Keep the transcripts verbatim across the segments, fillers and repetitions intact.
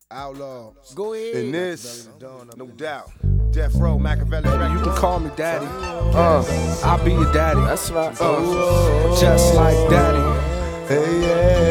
Outlaw. Go ahead. In this, no doubt. Death Row, Machiavelli. You can call me daddy. Uh, I'll be your daddy. That's right. Uh, just like daddy. Hey,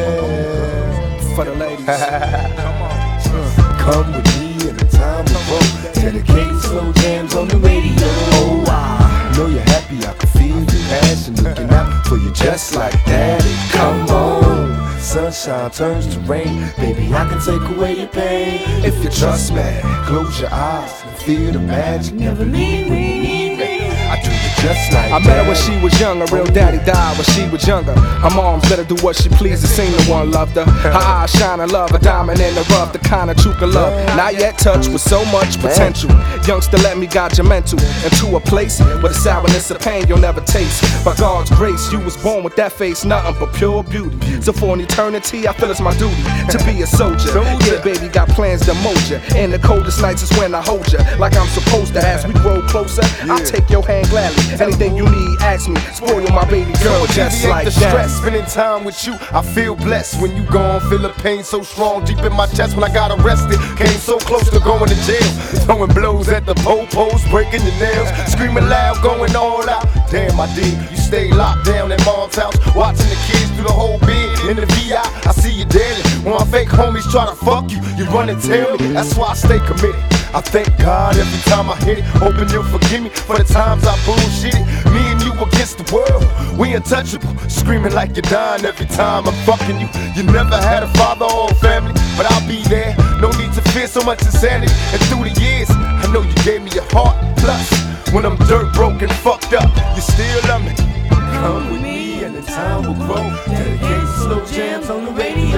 yeah. For the ladies. Come on. Come with me in the time we broke. Dedicating slow jams on the radio. Oh, I know you're happy. I can feel your passion looking out for you just like daddy. Come on. Sunshine turns to rain. Baby, I can take away your pain. If you trust me, close your eyes and feel the magic. Never leave me. I do you just like I met her when she was young, a real daddy died when she was younger. Her mom's let her do what she pleases, seen the one loved her. Her eyes shine and love, a diamond in the rough, the kind of true can love. Not yet touched with so much potential. Youngster, let me guide your mental into a place where the sourness of pain you'll never taste. By God's grace, you was born with that face, nothing but pure beauty. So for an eternity, I feel it's my duty to be a soldier. Yeah, baby, got plans to mold you. In the coldest nights is when I hold you like I'm supposed to. As we grow closer, I'll take your hand gladly. Anything you need, ask me. Spoil my baby girl just like the that. stress, spending time with you, I feel blessed. When you gone, feel the pain so strong deep in my chest. When I got arrested, came so close to going to jail. Throwing blows at the po-pos, breaking your nails, screaming loud, going all out. Damn, I did. You stay locked down at mom's house, watching the kids through the whole bed. In the V I, I see you daily. When my fake homies try to fuck you, you run and tell me. That's why I stay committed. I thank God every time I hit it. Hoping you'll forgive me for the times I bullshitted. Me and you against the world, we untouchable. Screaming like you're dying every time I'm fucking you. You never had a father or a family, but I'll be there. No need to fear so much insanity. And through the years, I know you gave me your heart. Plus, when I'm dirt broke and fucked up, you still love me. Come with me and the time will grow. Dedicated slow jams on the radio.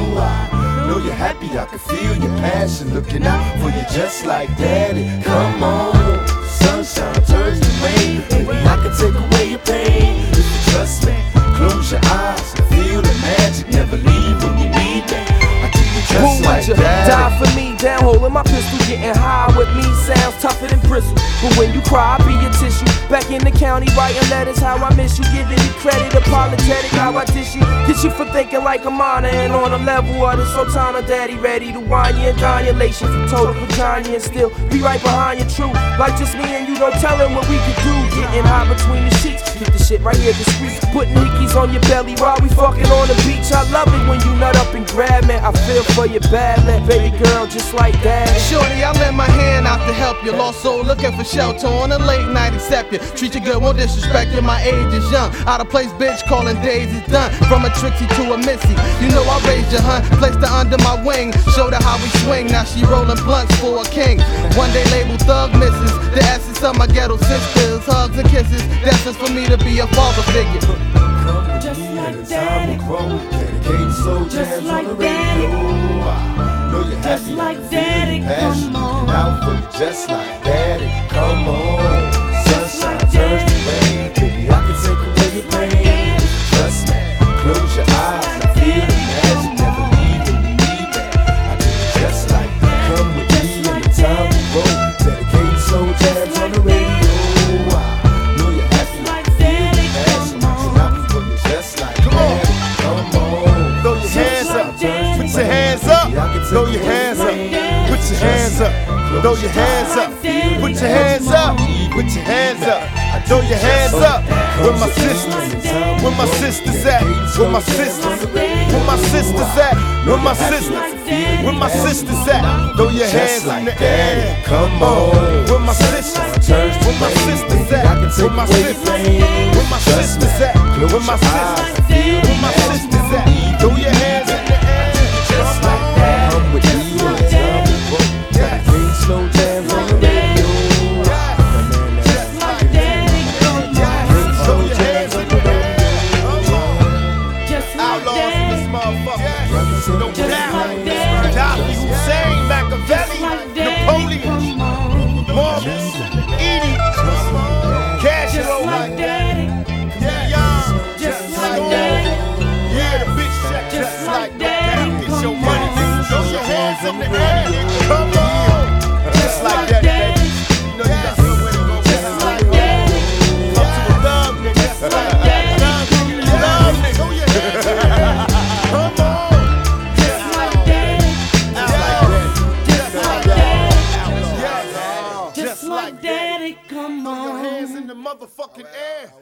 I know you're happy, I can feel your passion looking out for you just like daddy. Come on, sunshine turns to rain. Baby, I can take away your pain. If you trust me, close your eyes and feel the magic. Never leave when you need me. I do you just like daddy. Die for me, down holding my pistol, getting high with me sounds tougher than bristle. But when you cry, I'll be your tissue. Back in the county, writing letters, how I miss you, giving me credit, apologetic, how I dish you. Get you for thinking like a minor, and on a level of the Sultana, daddy ready to wine you and dine you. Lation from total vagina and still be right behind you, true. Like just me and you, don't tell him what we can do. Getting high between the sheets, keep the shit right here discreet. Putting hickeys on your belly while we fucking on the beach. I love it when you nut up and grab me. I feel for you bad, man, baby girl, just like that. Shorty, I lend my hand out to help you. Lost soul looking for shelter on a late night, accept you. Treat you good, won't disrespect you. My age is young. Out of place, bitch, calling days is done. From a Trixie to a Missy, you know I raised your hun. Placed her under my wing, showed her how we swing. Now she rolling blunts for a king. One day label thug misses the essence of my ghetto sisters. Hugs and kisses, that's just for me to be a father figure. Just like daddy, dedicated slow jams on the radio. Know you're Just happy, like daddy, come on. out for you just like daddy. Come on, sunshine turns to rain. Baby, I can take away your pain. Trust me, close your eyes and feel the magic. Never leave when you need me. I do it just like that. Come with me in the time we roll. Dedicated slow jams on the radio. I know you're happy, feel the passion. Out for you just like daddy. Come on, throw your hands up, put your hands up, throw your hands up, put your hands up, throw your hands up, put your hands up, put your hands up, throw your hands up. Where my sisters, where my sisters at? Where my sisters, where my sisters at? Where my sisters, where my sisters at? Throw your hands in the air. Come on, where my sisters, where my sisters at? Where my sisters, where my sisters at? Where my sisters, where my sisters at? Throw your hands in the air. Just like that. Come with me in the time we roll. Dedicated slow jams on the radio. Just like daddy, throw your hands on the radio. Just like daddy, this motherfucker. No doubt. Dolly Hussein, Machiavelli, Napoleon, Morris, Edie, Cashio, yeah, y'all. Just like daddy. Yeah, the bitch check just like that. Get your money, nigga. Throw your hands in the air. Come on. Just like that, baby. You know you got somewhere to go. Just like that. Come to the love, nigga. Just like that. Love, nigga. Love, nigga. Throw your hands in the air. Come on. Just like that. Just like that. Daddy, come Throw your on. hands in the motherfucking air.